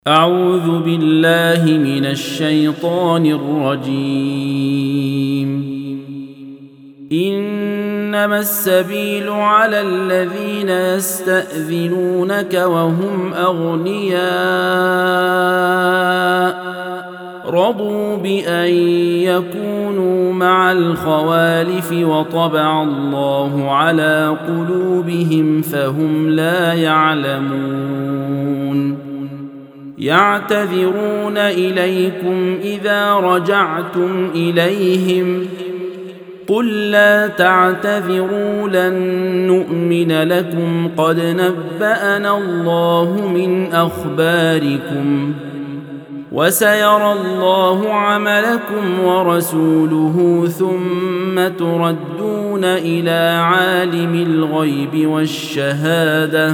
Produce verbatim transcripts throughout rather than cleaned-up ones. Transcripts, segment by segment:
أعوذ بالله من الشيطان الرجيم. إنما السبيل على الذين يستأذنونك وهم أغنياء رضوا بأن يكونوا مع الخوالف وطبع الله على قلوبهم فهم لا يعلمون. يعتذرون إليكم إذا رجعتم إليهم قل لا تعتذروا لن نؤمن لكم قد نبأنا الله من أخباركم وسيرى الله عملكم ورسوله ثم تردون إلى عالم الغيب والشهادة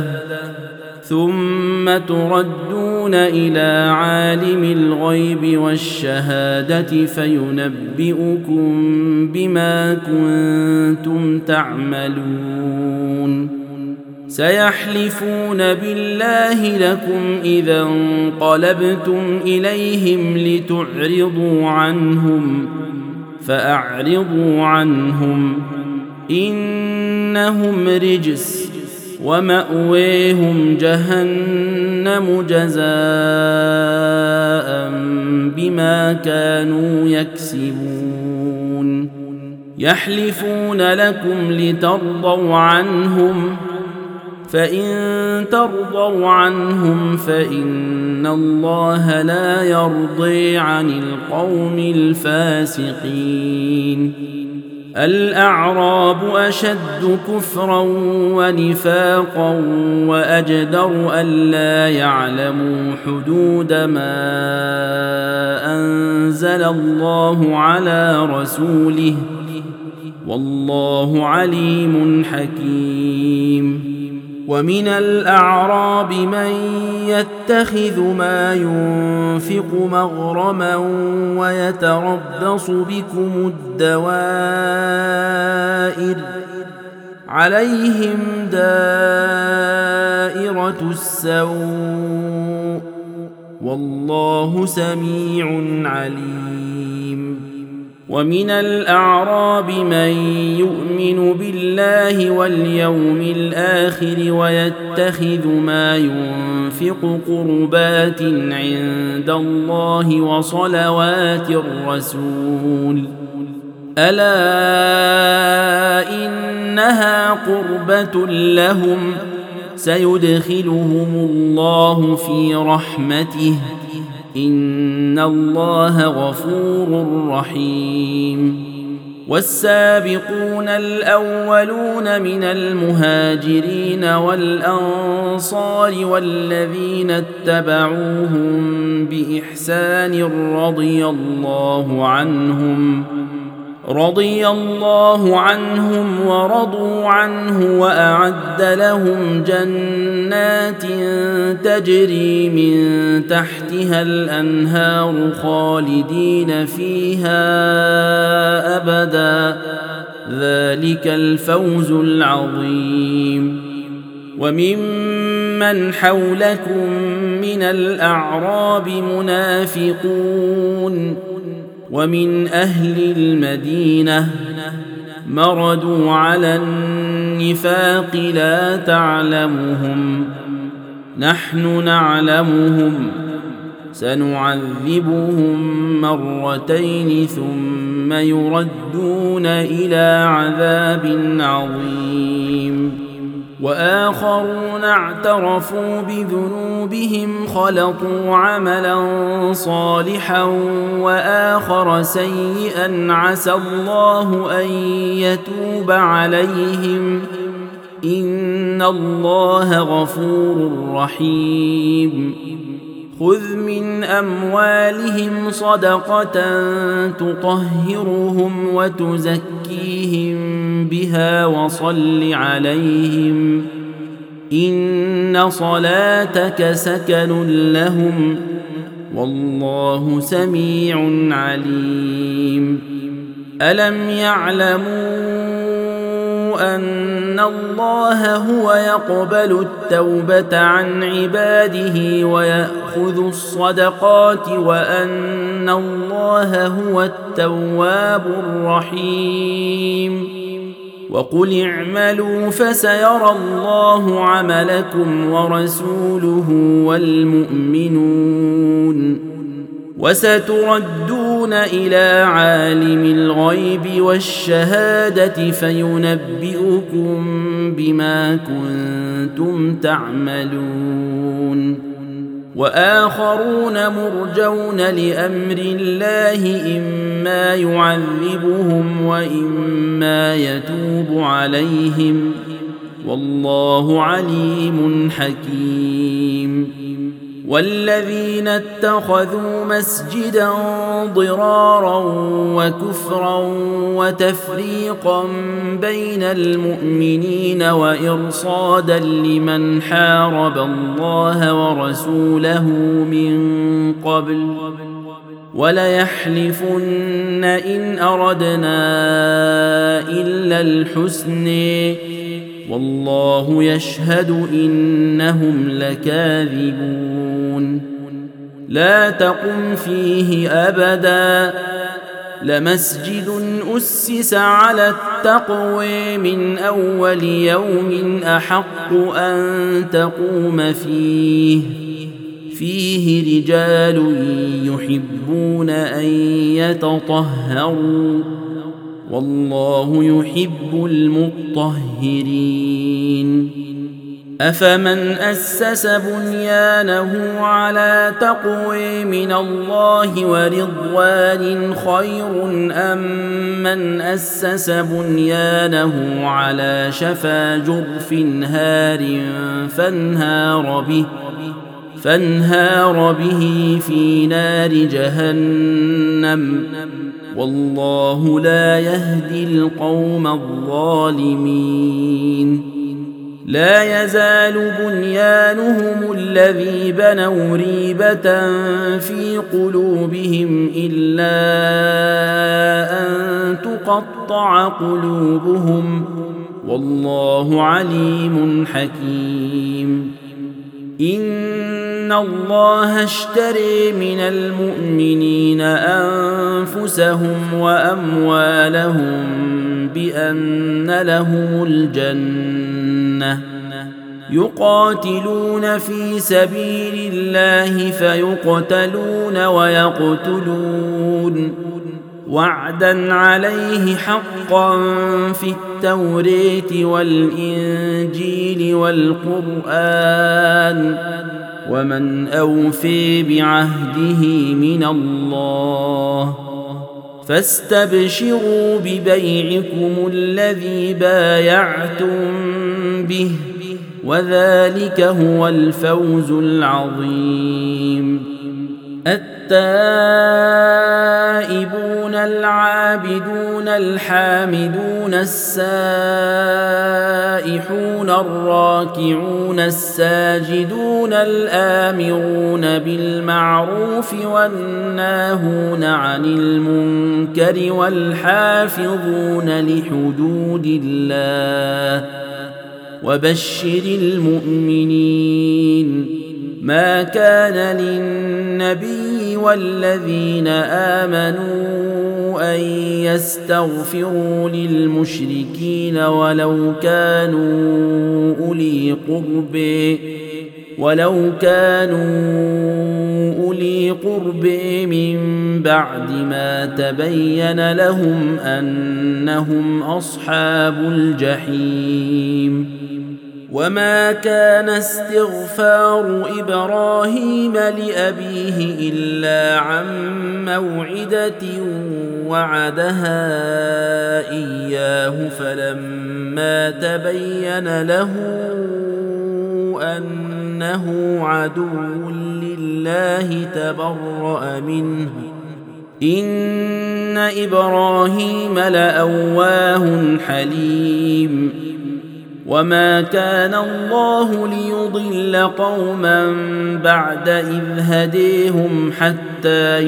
ثم تردون إلى عالم الغيب والشهادة فينبئكم بما كنتم تعملون. سيحلفون بالله لكم إذا انقلبتم إليهم لتعرضوا عنهم فأعرضوا عنهم إنهم رجس ومأويهم جهنم جزاء بما كانوا يكسبون. يحلفون لكم لترضوا عنهم فإن ترضوا عنهم فإن الله لا يرضي عن القوم الفاسقين. الأعراب أشد كفرا ونفاقا وأجدر ألا يعلموا حدود ما أنزل الله على رسوله والله عليم حكيم. ومن الأعراب من يتخذ ما ينفق مغرما ويتربص بكم الدوائر عليهم دائرة السوء والله سميع عليم. ومن الأعراب من يؤمن بالله واليوم الآخر ويتخذ ما ينفق قربات عند الله وصلوات الرسول ألا إنها قربة لهم سيدخلهم الله في رحمته إن الله غفور رحيم. والسابقون الأولون من المهاجرين والأنصار والذين اتبعوهم بإحسان رضي الله عنهم رضي الله عنهم ورضوا عنه وأعد لهم جنات تجري من تحتها الأنهار خالدين فيها أبدا ذلك الفوز العظيم. وممن حولكم من الأعراب منافقون ومن أهل المدينة مردوا على النفاق لا تعلمهم نحن نعلمهم سنعذبهم مرتين ثم يردون إلى عذاب عظيم. وآخرون اعترفوا بذنوبهم خلطوا عملا صالحا وآخر سيئا عسى الله أن يتوب عليهم إن الله غفور رحيم. خذ من أموالهم صدقة تطهرهم وتزكيهم بها وصل عليهم إن صلاتك سكن لهم والله سميع عليم. ألم يعلموا أن الله هو يقبل التوبة عن عباده ويأخذ الصدقات وأن الله هو التواب الرحيم وقل اعملوا فسيرى الله عملكم ورسوله والمؤمنون وستردون إلى عالم الغيب والشهادة فينبئكم بما كنتم تعملون وآخرون مرجون لأمر الله إما يعذبهم وإما يتوب عليهم والله عليم حكيم والذين اتخذوا مسجدا ضرارا وكفرا وتفريقا بين المؤمنين وإرصادا لمن حارب الله ورسوله من قبل وليحلفن إن أردنا إلا الحسن والله يشهد إنهم لكاذبون لا تقم فيه أبدا لمسجد أسس على التقوى من أول يوم أحق أن تقوم فيه فيه رجال يحبون أن يتطهروا والله يحب المطهرين أفمن أسس بنيانه على تقوى من الله ورضوان خير أم من أسس بنيانه على شفا جرف هار فانهار به فانهار به في نار جهنم والله لا يهدي القوم الظالمين لا يزال بنيانهم الذي بنوا ريبة في قلوبهم إلا أن تقطع قلوبهم والله عليم حكيم إن الله اشتري من المؤمنين أنفسهم وأموالهم بأن لهم الجنة يقاتلون في سبيل الله فيقتلون ويقتلون وعدا عليه حقا في التوراة والإنجيل والقرآن ومن أوفي بعهده من الله فاستبشروا ببيعكم الذي بايعتم به وذلك هو الفوز العظيم التائبون العابدون الحامدون السائحون الراكعون الساجدون الآمرون بالمعروف والناهون عن المنكر والحافظون لحدود الله وبشر المؤمنين ما كان للنبي والذين آمنوا أن يستغفروا للمشركين ولو كانوا أولي قرب ولو كانوا أولي قرب من بعد ما تبين لهم أنهم أصحاب الجحيم وما كان استغفار إبراهيم لأبيه إلا عن موعدة وعدها إياه فلما تبين له أنه عدو لله تبرأ منه إن إبراهيم لأواه حليم وما كان الله ليضل قوما بعد إذ هديهم حتى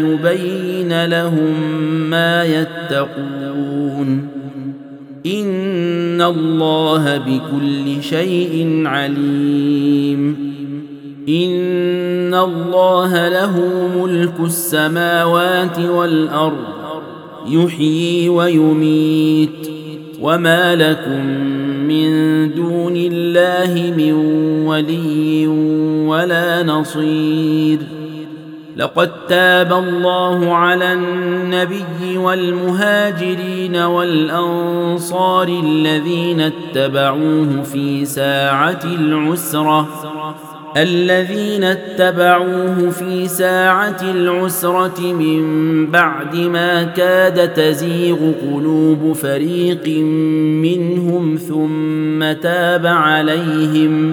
يبين لهم ما يتقون إن إن الله بكل شيء عليم إن الله له ملك السماوات والأرض يحيي ويميت وما لكم من دون الله من ولي ولا نصير لقد تاب الله على النبي والمهاجرين والأنصار الذين اتبعوه في ساعة العسرة الذين اتبعوه في ساعة العسرة من بعد ما كاد تزيغ قلوب فريق منهم ثم تاب عليهم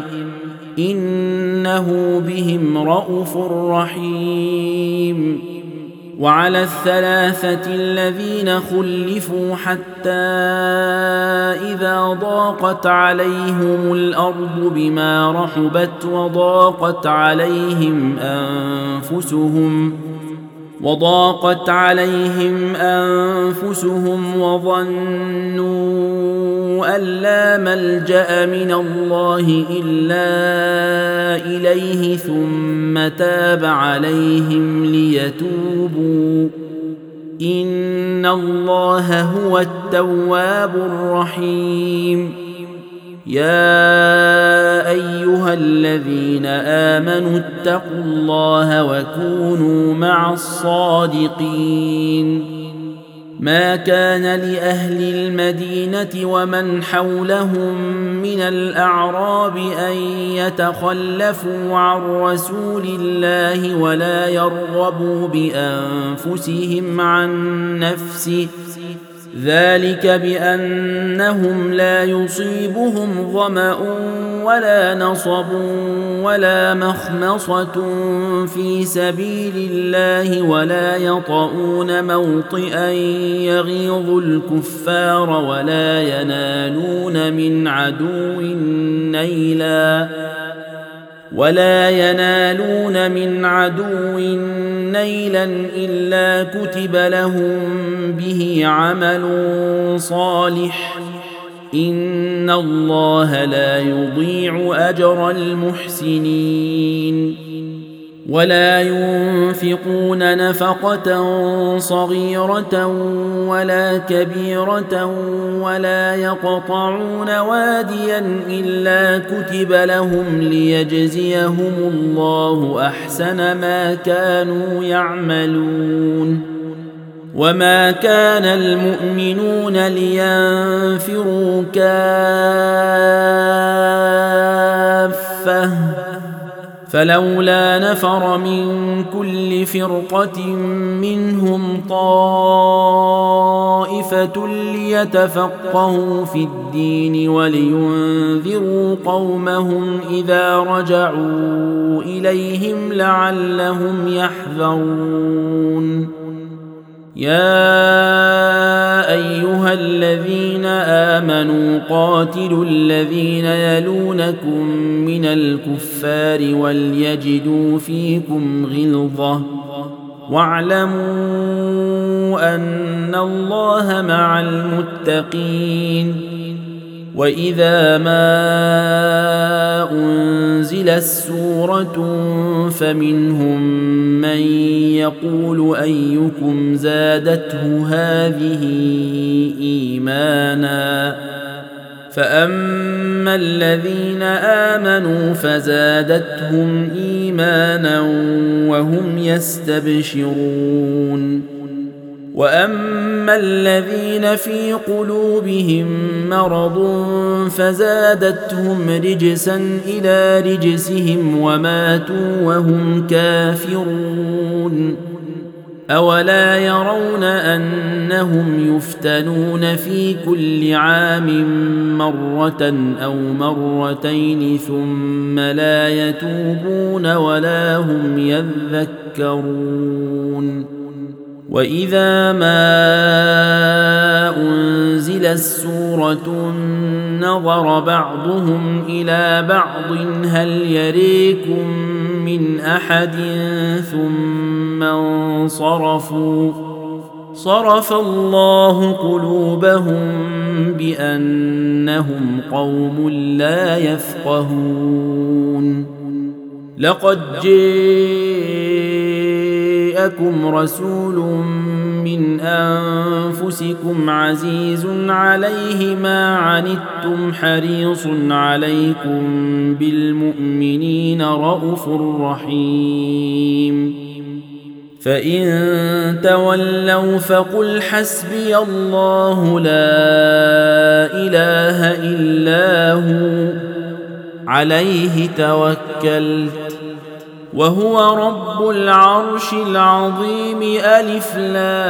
إنه بهم رءوف رحيم وعلى الثلاثة الذين خلفوا حتى إذا ضاقت عليهم الأرض بما رحبت وضاقت عليهم أنفسهم وضاقت عليهم أنفسهم وظنوا أن لا ملجأ من الله إلا إليه ثم تاب عليهم ليتوبوا إن الله هو التواب الرحيم يا أيها الذين آمنوا اتقوا الله وكونوا مع الصادقين ما كان لأهل المدينة ومن حولهم من الأعراب أن يتخلفوا عن رسول الله ولا يرغبوا بأنفسهم عن نفسه ذلك بأنهم لا يصيبهم ظمأ ولا نصب ولا مخمصة في سبيل الله ولا يطؤون موطئا يغيظ الكفار ولا ينالون من عدو نيلا ولا ينالون من عدو نيلا إلا كتب لهم به عمل صالح إن الله لا يضيع أجر المحسنين ولا ينفقون نفقة صغيرة ولا كبيرة ولا يقطعون واديا إلا كتب لهم ليجزيهم الله أحسن ما كانوا يعملون وما كان المؤمنون لينفروا كافة فلولا نفر من كل فرقة منهم طائفة ليتفقهوا في الدين ولينذروا قومهم إذا رجعوا إليهم لعلهم يحذرون يا أيها الذين آمنوا قاتلوا الذين يلونكم من الكفار وليجدوا فيكم غلظة واعلموا أن الله مع المتقين وإذا ما أنزلت سورة فمنهم من يقول أيكم زادته هذه إيمانا فأما الذين آمنوا فزادتهم إيمانا وهم يستبشرون وأما الذين في قلوبهم مرض فزادتهم رجسا إلى رجسهم وماتوا وهم كافرون أولا يرون أنهم يفتنون في كل عام مرة أو مرتين ثم لا يتوبون ولا هم يذكرون وإذا ما أنزلت سورة نظر بعضهم إلى بعض هل يريكم من أحد ثم انصرفوا صرف الله قلوبهم بأنهم قوم لا يفقهون لقد جاءكم رسول من أنفسكم عزيز عليه ما عنتم حريص عليكم بالمؤمنين رءوف رحيم فإن تولوا فقل حسبي الله لا إله إلا هو عليه توكلت وهو رب العرش العظيم ألف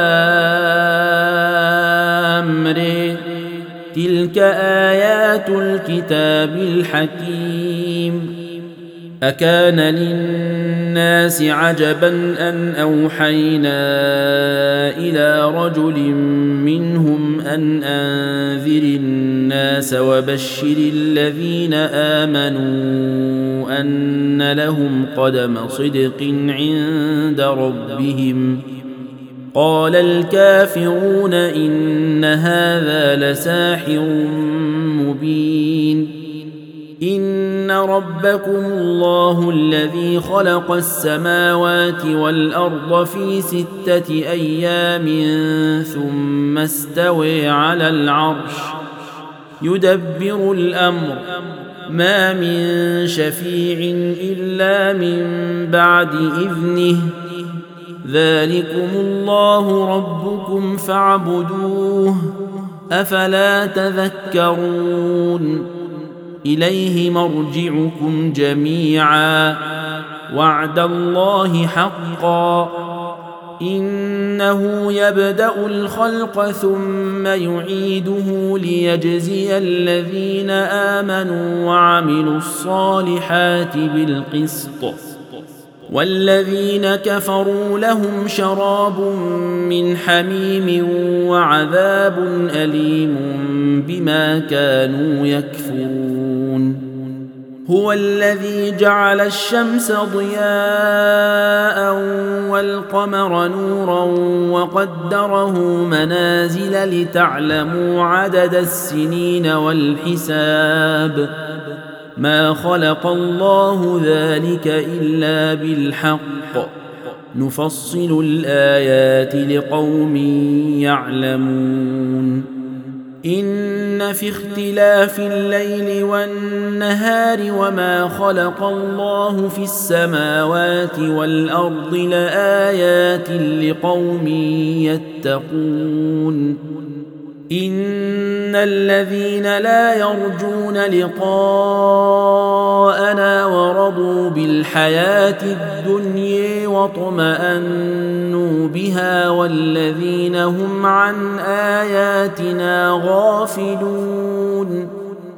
لام ر تلك آيات الكتاب الحكيم أكان للناس عجبا أن أوحينا إلى رجل منهم أن أنذر الناس وبشر الذين آمنوا أن لهم قدم صدق عند ربهم قال الكافرون إن هذا لساحر مبين إن ربكم الله الذي خلق السماوات والأرض في ستة أيام ثم استوى على العرش يدبر الأمر ما من شفيع إلا من بعد إذنه ذلكم الله ربكم فاعبدوه أفلا تذكرون إليه مرجعكم جميعا وعد الله حقا إنه يبدأ الخلق ثم يعيده ليجزي الذين آمنوا وعملوا الصالحات بالقسط والذين كفروا لهم شراب من حميم وعذاب أليم بما كانوا يكفرون هو الذي جعل الشمس ضياء والقمر نورا وقدره منازل لتعلموا عدد السنين والحساب ما خلق الله ذلك إلا بالحق نفصل الآيات لقوم يعلمون إن في اختلاف الليل والنهار وما خلق الله في السماوات والأرض لآيات لقوم يتقون إن الذين لا يرجون لقاءنا ورضوا بالحياة الدنيا واطمأنوا بها والذين هم عن آياتنا غافلون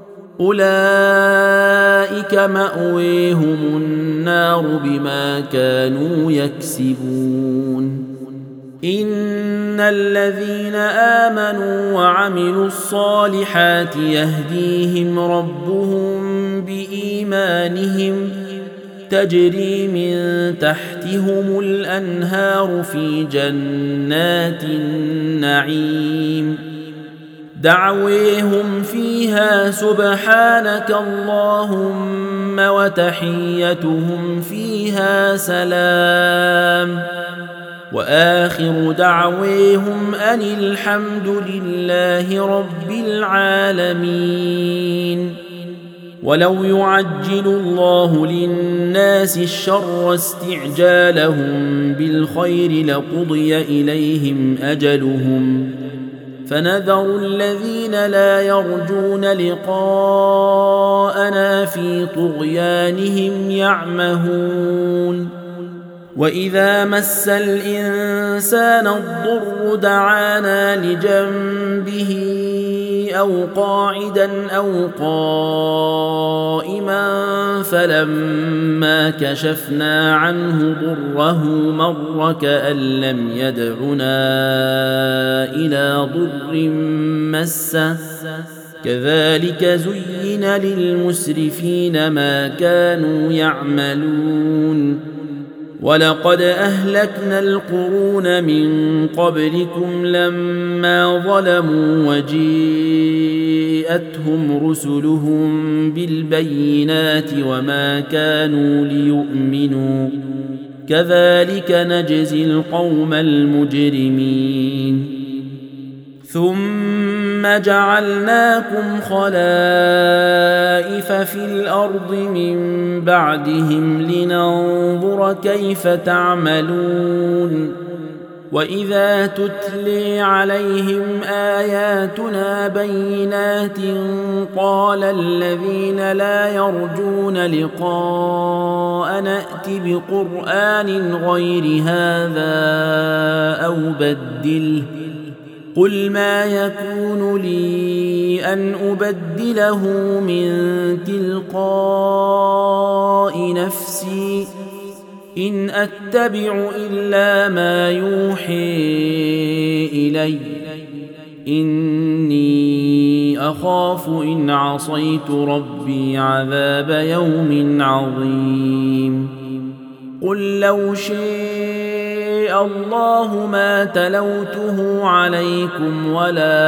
أولئك مأويهم النار بما كانوا يكسبون إن الذين آمنوا وعملوا الصالحات يهديهم ربهم بإيمانهم تجري من تحتهم الأنهار في جنات النعيم دعويهم فيها سبحانك اللهم وتحيتهم فيها سلام وآخر دعويهم أن الحمد لله رب العالمين ولو يعجل الله للناس الشر استعجالهم بالخير لقضي إليهم أجلهم فنذر الذين لا يرجون لقاءنا في طغيانهم يعمهون وإذا مس الإنسان الضر دعانا لجنبه أو قاعدا أو قائما فلما كشفنا عنه ضره مر كأن لم يدعنا إلى ضر مسه كذلك زين للمسرفين ما كانوا يعملون ولقد أهلكنا القرون من قبلكم لما ظلموا وجيءتهم رسلهم بالبينات وما كانوا ليؤمنوا كذلك نجزي القوم المجرمين ثم جعلناكم خلائف في الأرض من بعدهم لننظر كيف تعملون وإذا تتلي عليهم آياتنا بينات قال الذين لا يرجون لقاء نأت بقرآن غير هذا أو بدله قل ما يكون لي أن أبدله من تلقاء نفسي إن أتبع إلا ما يوحي إلي إني أخاف إن عصيت ربي عذاب يوم عظيم قل لو شاء الله ما تلوته عليكم ولا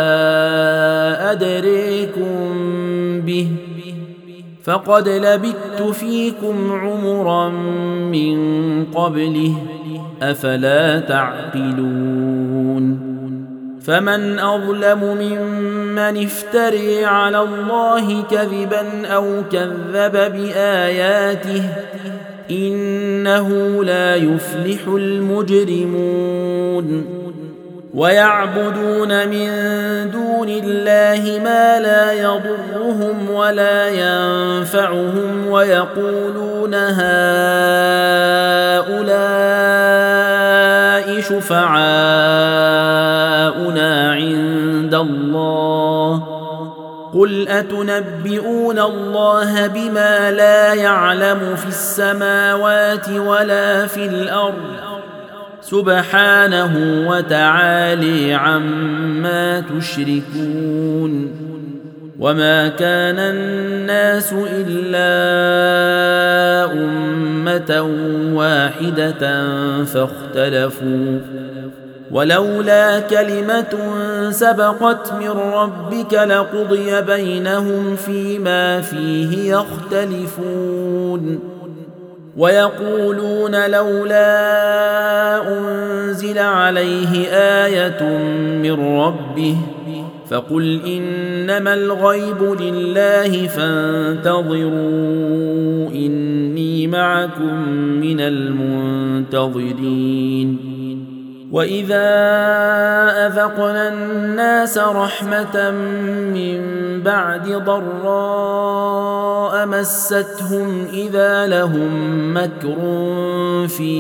أدريكم به فقد لبثت فيكم عمرا من قبله أفلا تعقلون فمن أظلم ممن افتري على الله كذبا أو كذب بآياته إنه لا يفلح المجرمون ويعبدون من دون الله ما لا يضرهم ولا ينفعهم ويقولون هؤلاء شفعاؤنا عند الله قل أتنبئون الله بما لا يعلم في السماوات ولا في الأرض سبحانه وتعالى عما تشركون وما كان الناس إلا أمة واحدة فاختلفوا ولولا كلمة سبقت من ربك لقضي بينهم فيما فيه يختلفون ويقولون لولا أنزل عليه آية من ربه فقل إنما الغيب لله فانتظروا إني معكم من المنتظرين وإذا أذقنا الناس رحمة من بعد ضراء مستهم إذا لهم مكر في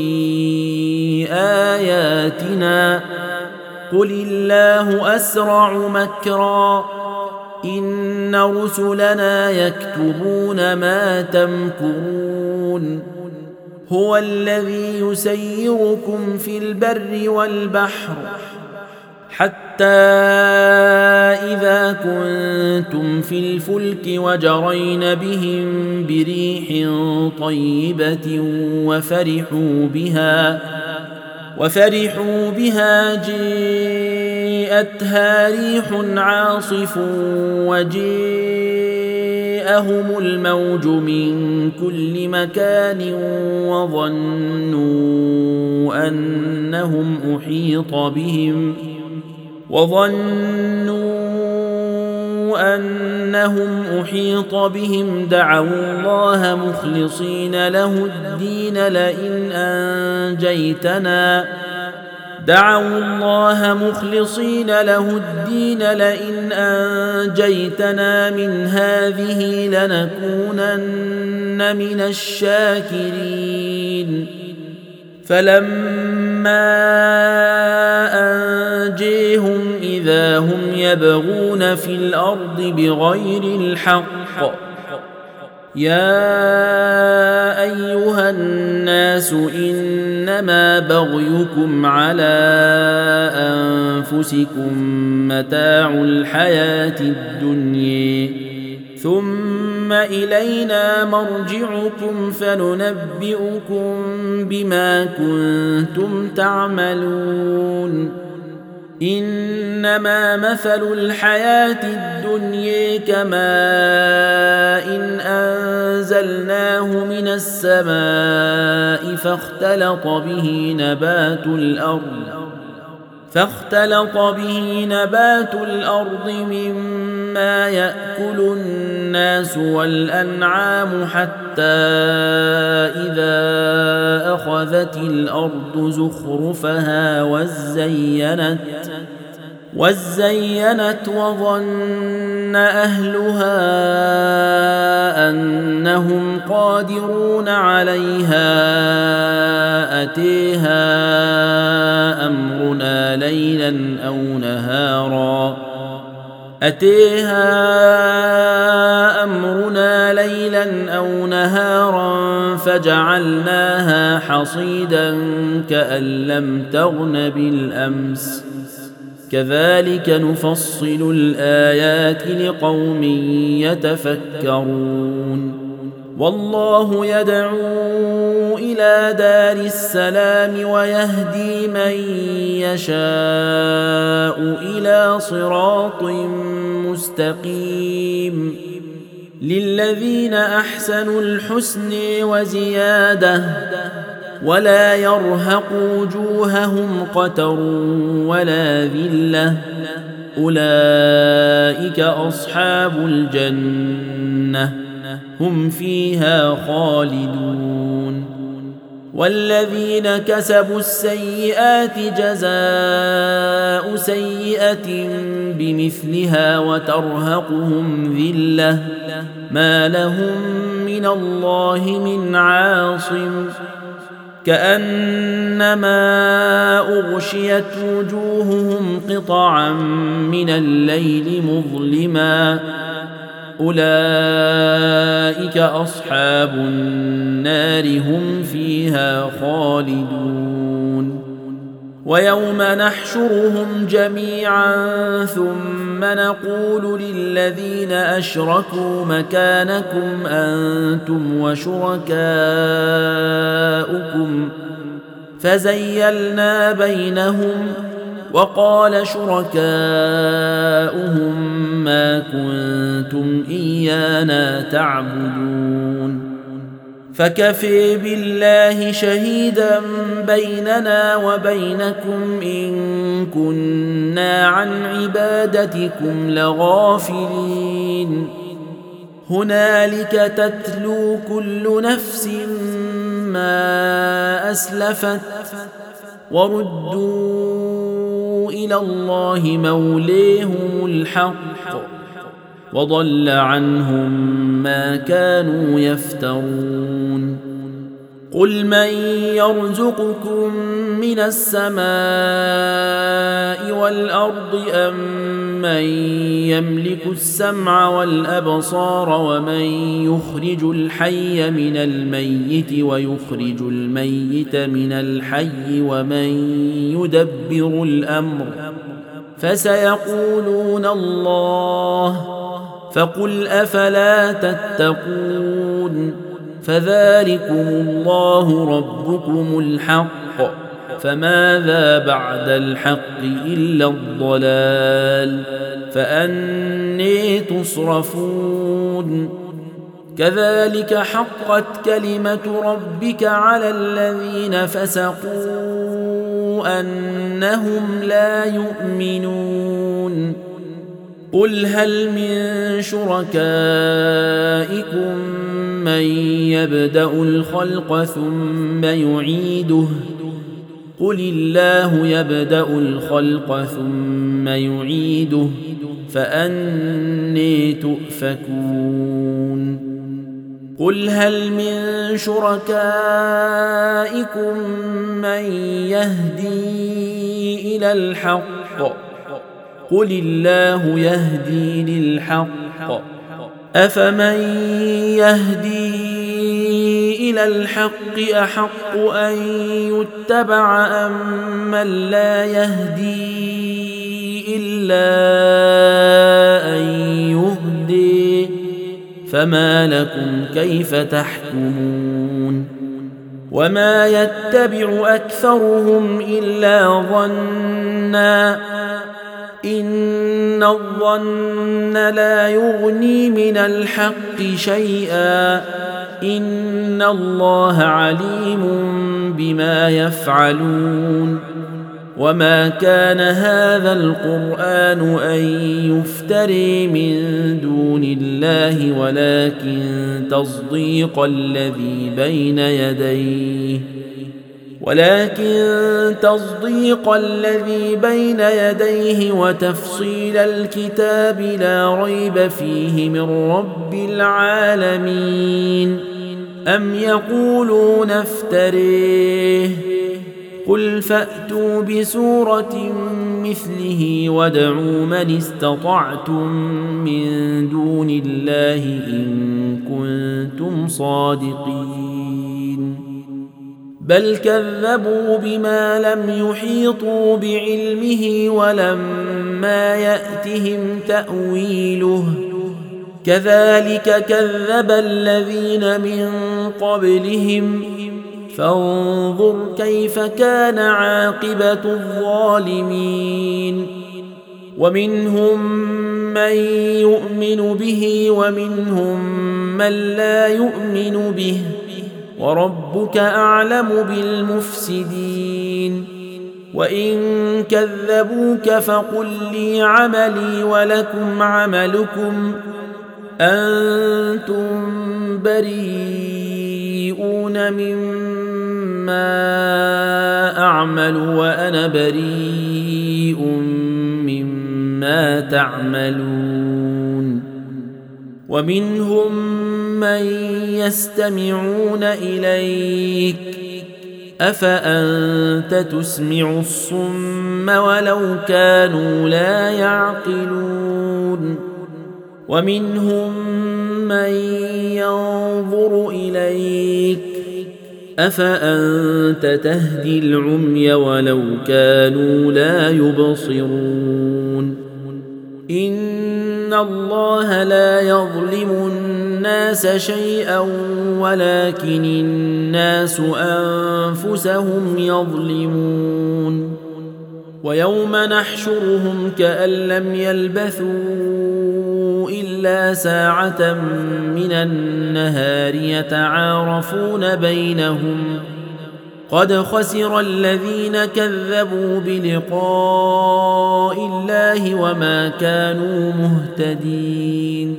آياتنا قل الله أسرع مكرا إن رسلنا يكتبون ما تمكرون هو الذي يسيركم في البر والبحر حتى إذا كنتم في الفلك وجرين بهم بريح طيبة وفرحوا بها وفرحوا بها جاءتها ريح عاصف وجاءهم الموج من كل مكان وظنوا أنهم أحيط بهم وظنوا أنهم أحيط بهم دعوا الله مخلصين له الدين لئن أنجيتنا دعوا الله مخلصين له الدين لئن أنجيتنا من هذه لنكونن من الشاكرين فلما أنجيهم إذا هم يبغون في الأرض بغير الحق يا أيها الناس إنما بغيكم على أنفسكم متاع الحياة الدنيا ثم إلينا مرجعكم فننبئكم بما كنتم تعملون إنما مثل الحياة الدنيا كماء إن أنزلناه من السماء فاختلط به نبات الأرض فاختلط به نبات الأرض مما يأكل الناس والأنعام حتى إذا أخذت الأرض زخرفها وزينت وزينت وظن أهلها أنهم قادرون عليها أتيها أمرنا ليلا أو نهارا أتيها أمرنا ليلا أو نهارا فجعلناها حصيدا كأن لم تغن بالأمس كذلك نفصل الآيات لقوم يتفكرون والله يدعو إلى دار السلام ويهدي من يشاء إلى صراط مستقيم للذين أحسنوا الحسن وزيادة ولا يرهق وجوههم قتر ولا ذلة أولئك أصحاب الجنة هم فيها خالدون والذين كسبوا السيئات جزاء سيئة بمثلها وترهقهم ذلة ما لهم من الله من عاصم كأنما أغشيت وجوههم قطعا من الليل مظلما أولئك أصحاب النار هم فيها خالدون ويوم نحشرهم جميعا ثم نقول للذين أشركوا مكانكم أنتم وشركاؤكم فزيلنا بينهم وقال شركاؤهم ما كنتم إيانا تعبدون فكفي بالله شهيدا بيننا وبينكم إن كنا عن عبادتكم لغافلين هنالك تتلو كل نفس ما أسلفت وردوا إلى الله موليهم الحق وضل عنهم ما كانوا يفترون قل من يرزقكم من السماء والأرض أم من يملك السمع والأبصار ومن يخرج الحي من الميت ويخرج الميت من الحي ومن يدبر الأمر فسيقولون الله فقل أفلا تتقون فذلكم الله ربكم الحق فماذا بعد الحق إلا الضلال فأني تصرفون كذلك حقت كلمة ربك على الذين فسقوا أنهم لا يؤمنون قل هل من شركائكم من يبدأ الخلق ثم يعيده قل الله يبدأ الخلق ثم يعيده فأني تؤفكون قل هل من شركائكم من يهدي إلى الحق قل الله يهدي للحق أفمن يهدي إلى الحق أحق أن يتبع أم من لا يهدي إلا أن يهدي فما لكم كيف تحكمون وما يتبع أكثرهم إلا ظنا إن الظن لا يغني من الحق شيئا إن الله عليم بما يفعلون وما كان هذا القرآن أن يفتري من دون الله ولكن تصديق الذي بين يديه ولكن تصديق الذي بين يديه وتفصيل الكتاب لا ريب فيه من رب العالمين أم يقولون افتريه قل فأتوا بسورة مثله وادعوا من استطعتم من دون الله إن كنتم صادقين بل كذبوا بما لم يحيطوا بعلمه ولما يأتهم تأويله كذلك كذب الذين من قبلهم فانظر كيف كان عاقبة الظالمين ومنهم من يؤمن به ومنهم من لا يؤمن به وربك أعلم بالمفسدين وإن كذبوك فقل لي عملي ولكم عملكم أنتم بريئون مما أعمل وأنا بريء مما تعملون ومنهم من يستمعون إليك أفأنت تسمع الصم ولو كانوا لا يعقلون ومنهم من ينظر إليك أفأنت تهدي العمي ولو كانوا لا يبصرون إن الله لا يظلم الناس شيئا ولكن الناس أنفسهم يظلمون ويوم نحشرهم كأن لم يلبثوا إلا ساعة من النهار يتعارفون بينهم قد خسر الذين كذبوا بلقاء الله وما كانوا مهتدين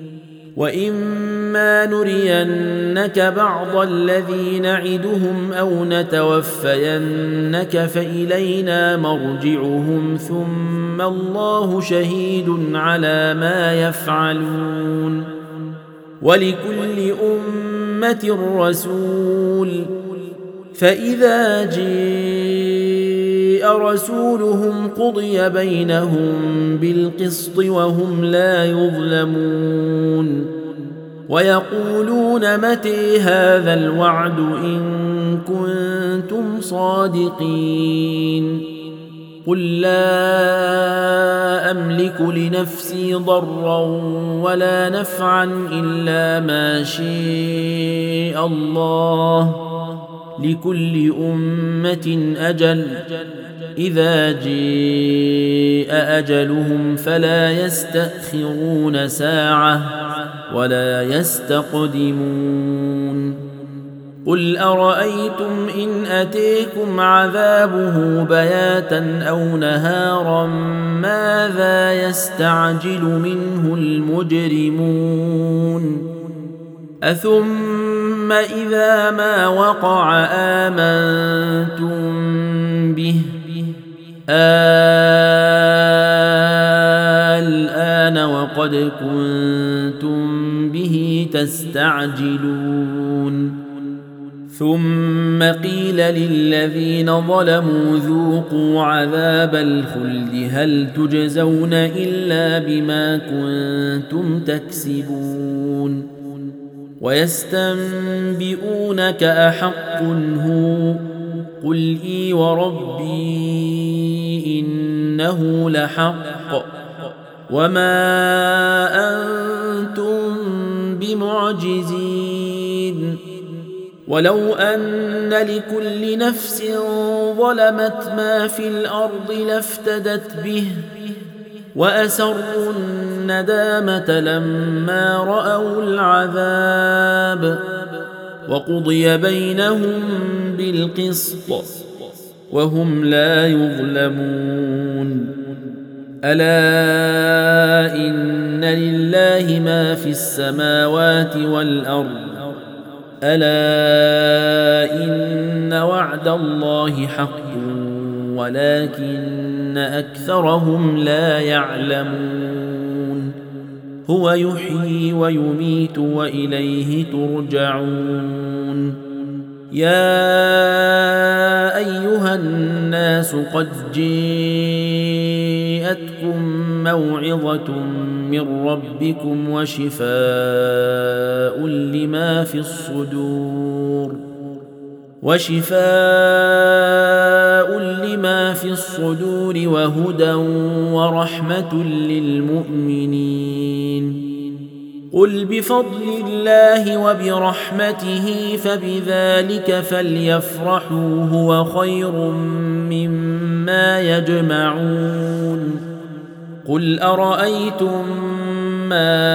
وإما نرينك بعض الذي نعدهم أو نتوفينك فإلينا مرجعهم ثم الله شهيد على ما يفعلون ولكل أمة رسول فإذا جاء رسولهم قضي بينهم بالقسط وهم لا يظلمون ويقولون متى هذا الوعد إن كنتم صادقين قل لا أملك لنفسي ضرا ولا نفعا إلا ما شاء الله لكل أمة أجل إذا جاء أجلهم فلا يستأخرون ساعة ولا يستقدمون قل أرأيتم إن أتيكم عذابه بياتا أو نهارا ماذا يستعجل منه المجرمون أثم إذا ما وقع آمنتم به الآن وقد كنتم به تستعجلون ثم قيل للذين ظلموا ذوقوا عذاب الخلد هل تجزون إلا بما كنتم تكسبون ويستنبئونك أحق هو قل إي وربي إنه لحق وما أنتم بمعجزين ولو أن لكل نفس ظلمت ما في الأرض لافتدت به وأسروا الندامة لما رأوا العذاب وقضي بينهم بالقسط وهم لا يظلمون ألا إن لله ما في السماوات والأرض ألا إن وعد الله حق ولكن أكثرهم لا يعلمون هو يحيي ويميت وإليه ترجعون يا أيها الناس قد جاءتكم موعظة من ربكم وشفاء لما في الصدور وشفاء لما في الصدور وهدى ورحمة للمؤمنين قل بفضل الله وبرحمته فبذلك فليفرحوا هو خير مما يجمعون قل أرأيتم ما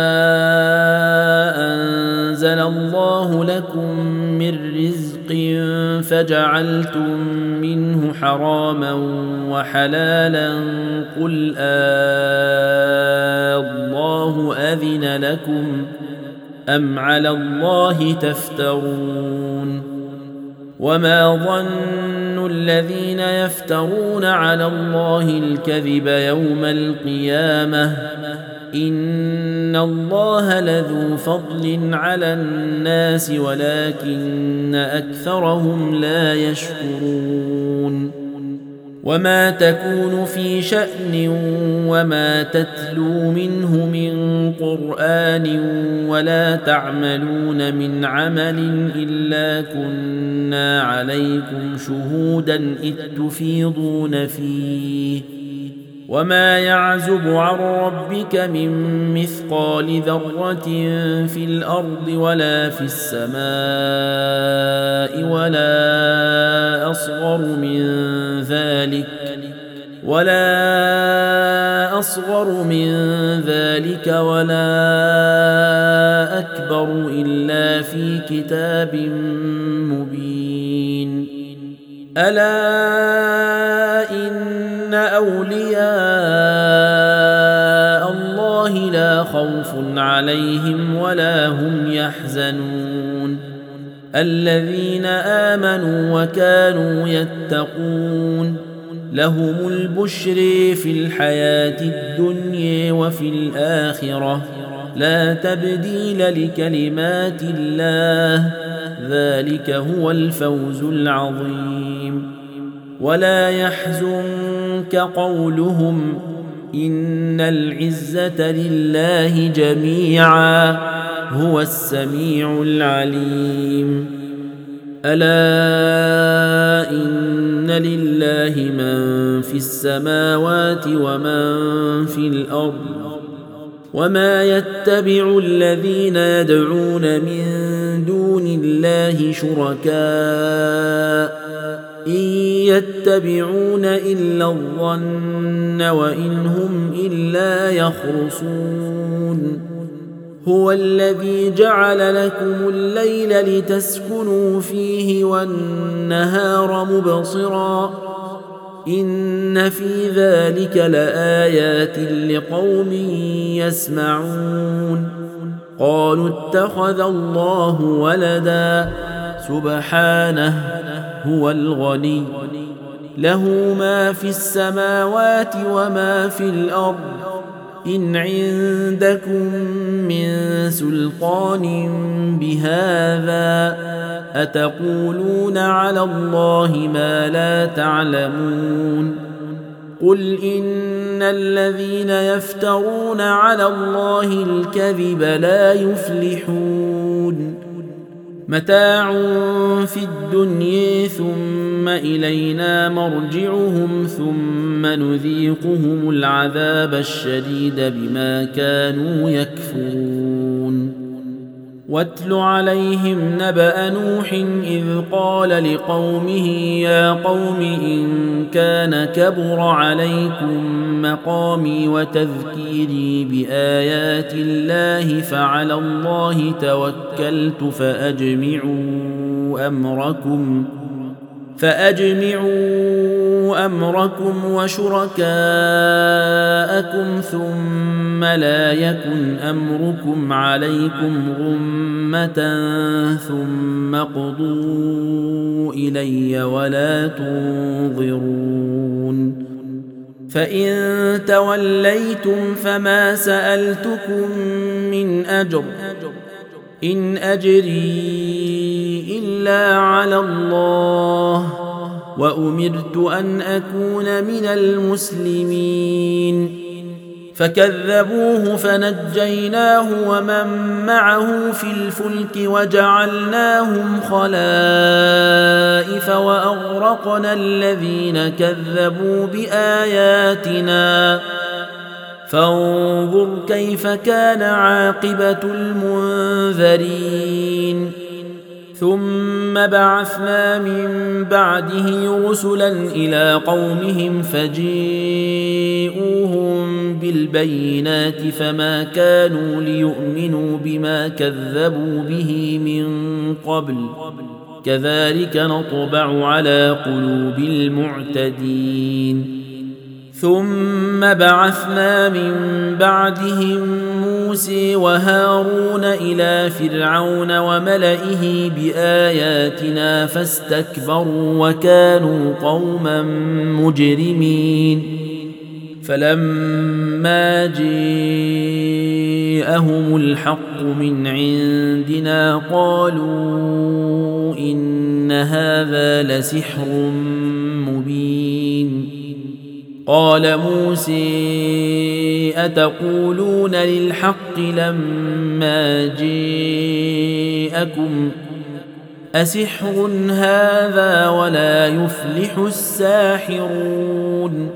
أنزل الله لكم من رزق فجعلتم منه حراما وحلالا قل الله أذن لكم أم على الله تفترون وما ظن الذين يفترون على الله الكذب يوم القيامة إن الله لذو فضل على الناس ولكن أكثرهم لا يشكرون وما تكون في شأن وما تتلو منه من قرآن ولا تعملون من عمل إلا كنا عليكم شهودا إذ تفيضون فيه وما يعزب عن ربك من مثقال ذرة في الأرض ولا في السماء ولا أصغر من ذلك ولا أصغر من ذلك ولا أكبر إلا في كتاب مبين ألا إن أولياء الله لا خوف عليهم ولا هم يحزنون الذين آمنوا وكانوا يتقون لهم البشر في الحياة الدنيا وفي الآخرة لا تبديل لكلمات الله ذلك هو الفوز العظيم ولا يحزنك قولهم إن العزة لله جميعا هو السميع العليم ألا إن لله من في السماوات ومن في الأرض وما يتبع الذين يدعون من دون الله شركاء إن يتبعون إلا الظن وإن هم إلا يخرصون هو الذي جعل لكم الليل لتسكنوا فيه والنهار مبصرا إن في ذلك لآيات لقوم يسمعون قالوا اتخذ الله ولدا سبحانه هو الغني له ما في السماوات وما في الأرض إن عندكم من سلطان بهذا أتقولون على الله ما لا تعلمون قل إن الذين يفترون على الله الكذب لا يفلحون متاع في الدنيا ثم إلينا مرجعهم ثم نذيقهم العذاب الشديد بما كانوا يكفرون واتل عليهم نبأ نوح إذ قال لقومه يا قوم إن كان كبر عليكم مقامي وتذكيري بآيات الله فعلى الله توكلت فأجمعوا أمركم فأجمعوا أمركم وشركاءكم ثم لا يكن أمركم عليكم غمة ثم اقضوا إلي ولا تنظرون فإن توليتم فما سألتكم من أجر إن أجري إلا على الله وأمرت أن أكون من المسلمين فكذبوه فنجيناه ومن معه في الفلك وجعلناهم خلائف وأغرقنا الذين كذبوا بآياتنا فانظر كيف كان عاقبة المنذرين ثم بعثنا من بعده رسلا إلى قومهم فجيءوهم بالبينات فما كانوا ليؤمنوا بما كذبوا به من قبل كذلك نطبع على قلوب المعتدين ثم بعثنا من بعدهم موسى وهارون إلى فرعون وملئه بآياتنا فاستكبروا وكانوا قوما مجرمين فلما جاءهم الحق من عندنا قالوا إن هذا لسحر مبين قال موسى أتقولون للحق لما جاءكم أسحر هذا ولا يفلح الساحرون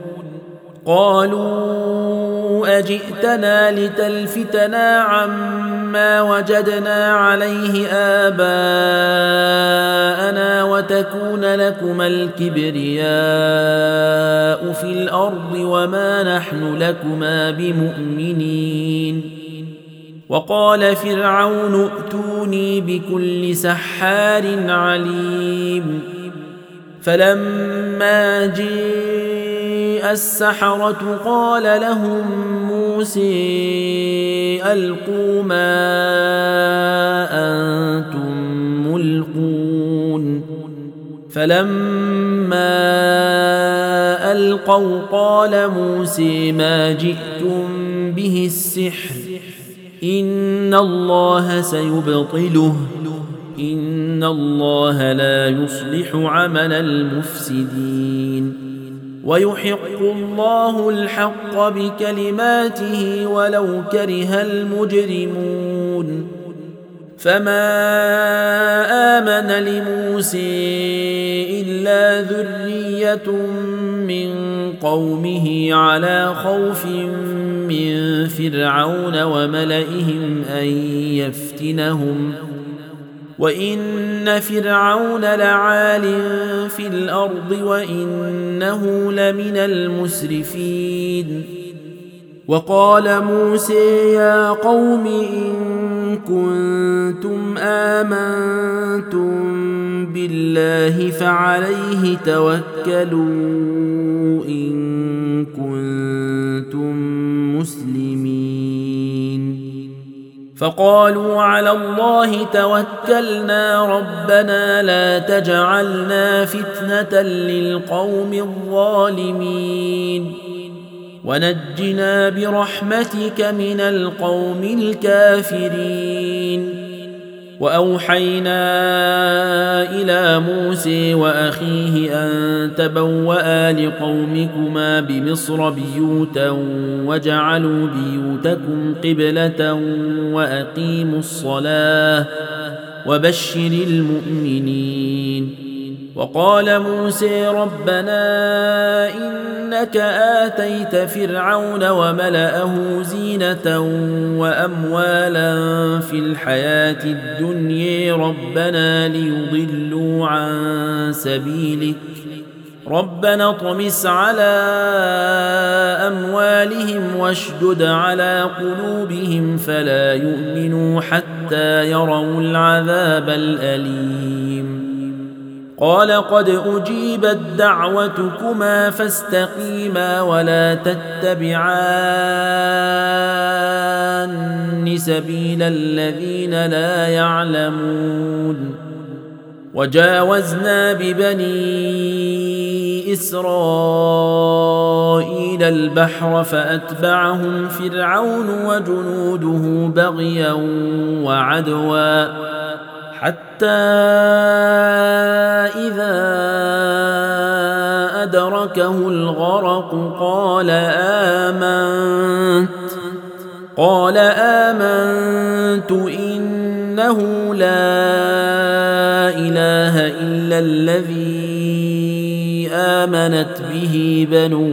قالوا أجئتنا لتلفتنا عما وجدنا عليه آباءنا وتكون لكما الكبرياء في الأرض وما نحن لكما بمؤمنين وقال فرعون ائتوني بكل سحار عليم فلما جاء السحرة قال لهم موسى ألقوا ما أنتم ملقون فلما ألقوا قال موسى ما جئتم به السحر إن الله سيبطله إن الله لا يصلح عمل المفسدين ويحق الله الحق بكلماته ولو كره المجرمون فما آمن لموسى إلا ذرية من قومه على خوف من فرعون وملئهم أن يفتنهم وإن فرعون لعال في الأرض وإنه لمن المسرفين وقال موسى يا قوم إن كنتم آمنتم بالله فعليه توكلوا إن كنتم مسلمين فقالوا على الله توكلنا ربنا لا تجعلنا فتنة للقوم الظالمين ونجنا برحمتك من القوم الكافرين وأوحينا إلى موسى وأخيه أن تبوأ لقومكما بمصر بيوتا وجعلوا بيوتكم قبلة وأقيموا الصلاة وبشر المؤمنين وقال موسى ربنا إنك آتيت فرعون وملأه زينة وأموالا في الحياة الدنيا ربنا ليضلوا عن سبيلك ربنا اطمس على أموالهم واشدد على قلوبهم فلا يؤمنوا حتى يروا العذاب الأليم قال قد أجيبت دعوتكما فاستقيما ولا تتبعان سبيل الذين لا يعلمون وجاوزنا ببني إسرائيل البحر فأتبعهم فرعون وجنوده بغيا وعدوا حتى إذا أدركه الغرق قال آمنت قال آمنت إنه لا إله إلا الذي آمنت به بنو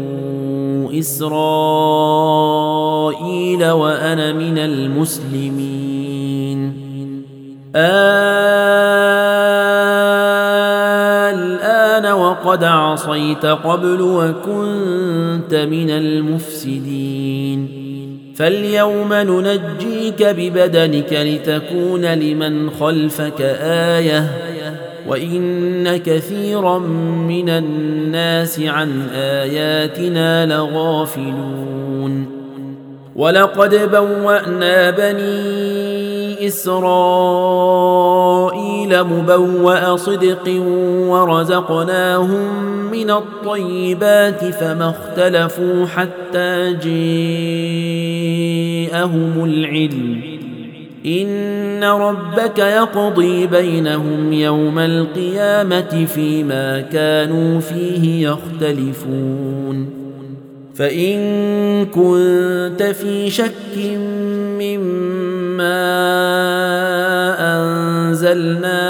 إسرائيل وأنا من المسلمين الآن وقد عصيت قبل وكنت من المفسدين فاليوم ننجيك ببدنك لتكون لمن خلفك آية وإن كثيرا من الناس عن آياتنا لغافلون ولقد بوأنا بني إسرائيل مبوأ صدق ورزقناهم من الطيبات فما اختلفوا حتى جاءهم العلم إن ربك يقضي بينهم يوم القيامة فيما كانوا فيه يختلفون فإن كنت في شك مما أنزلنا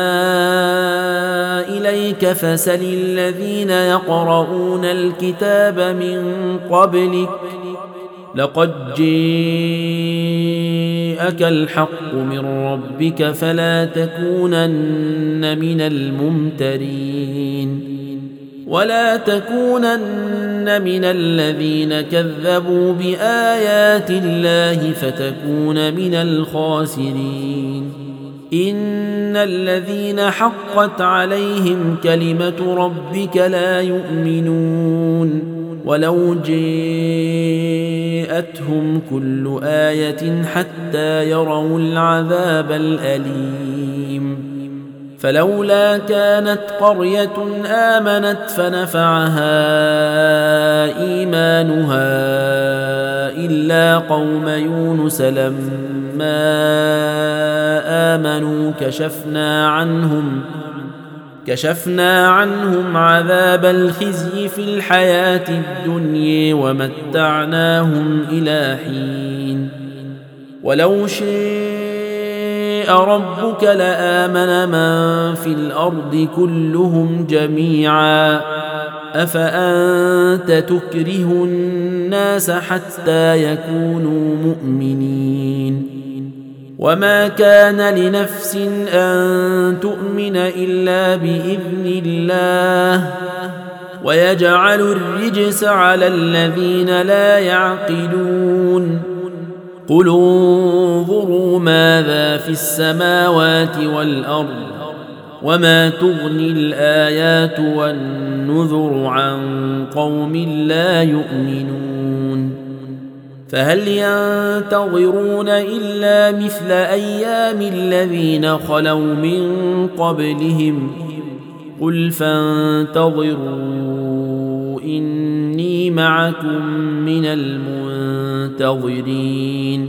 إليك فسل الذين يقرؤون الكتاب من قبلك لقد جاءك الحق من ربك فلا تكونن من الممترين ولا تكونن من الذين كذبوا بآيات الله فتكون من الخاسرين إن الذين حقت عليهم كلمة ربك لا يؤمنون ولو جاءتهم كل آية حتى يروا العذاب الأليم فلولا كانت قرية آمنت فنفعها إيمانها إلا قوم يونس لما آمنوا كشفنا عنهم كشفنا عنهم عذاب الخزي في الحياة الدنيا ومتعناهم إلى حين ولو شاء ربك لآمن من في الأرض كلهم جميعا أفأنت تكره الناس حتى يكونوا مؤمنين وما كان لنفس أن تؤمن إلا بإذن الله ويجعل الرجس على الذين لا يعقلون قل انظروا ماذا في السماوات والأرض وما تغني الآيات والنذر عن قوم لا يؤمنون فهل ينتظرون إلا مثل أيام الذين خلوا من قبلهم قل فانتظروا إني معكم من المنتظرين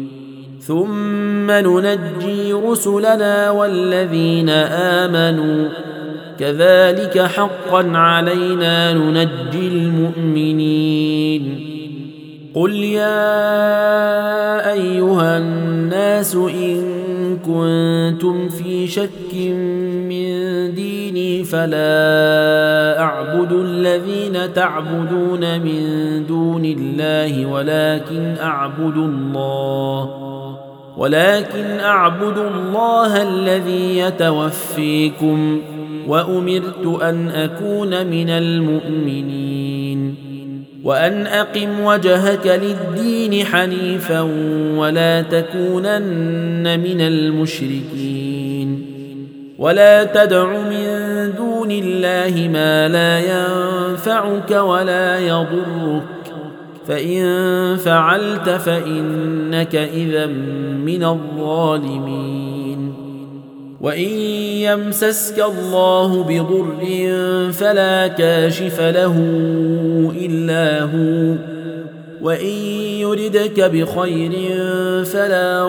ثم ننجي رسلنا والذين آمنوا كذلك حقا علينا ننجي المؤمنين قل يا أيها الناس إن كنتم في شك من ديني فلا أعبد الذين تعبدون من دون الله ولكن أعبد الله ولكن أعبد الله الذي يتوفيكم وأمرت أن أكون من المؤمنين وأن أقم وجهك للدين حنيفا ولا تكونن من المشركين ولا تدع من دون الله ما لا ينفعك ولا يضرك فإن فعلت فإنك إذا من الظالمين وإن يمسسك الله بضر فلا كاشف له إلا هو وإن يردك بخير فلا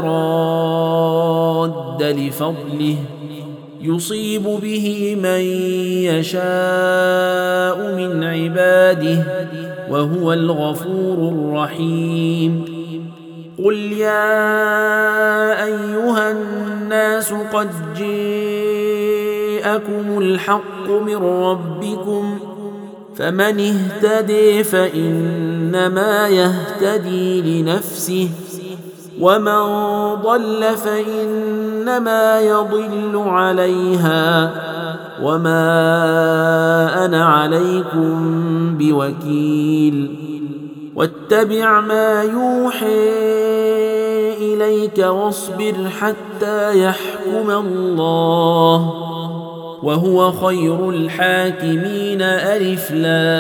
راد لفضله يصيب به من يشاء من عباده وهو الغفور الرحيم قل يا أيها الناس قد جاءكم الحق من ربكم فمن اهتدي فإنما يهتدي لنفسه ومن ضل فإنما يضل عليها وما أنا عليكم بوكيل واتبع ما يوحي إليك واصبر حتى يحكم الله وهو خير الحاكمين ألف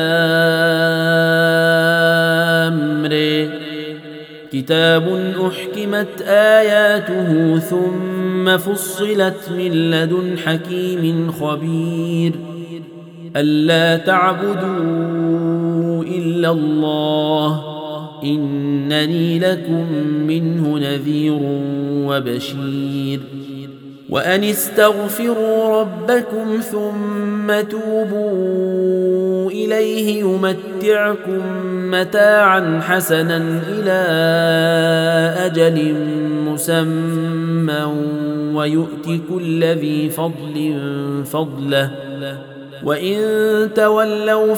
لام ر كتاب أحكمت آياته ثم فصلت من لدن حكيم خبير ألا تعبدوا إلا الله إنني لكم منه نذير وبشير وأن استغفروا ربكم ثم توبوا إليه يمتعكم متاعا حسنا إلى أجل مسمى ويؤت كل ذي فضل فضله وإن تولوا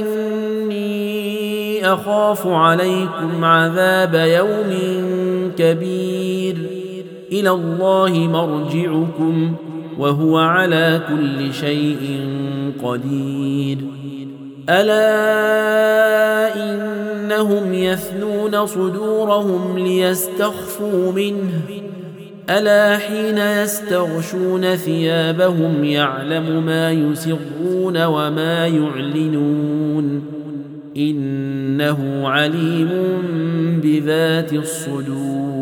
فإني أخاف عليكم عذاب يوم كبير إلى الله مرجعكم وهو على كل شيء قدير ألا إنهم يثنون صدورهم ليستخفوا منه ألا حين يستغشون ثيابهم يعلم ما يسرون وما يعلنون إنه عليم بذات الصدور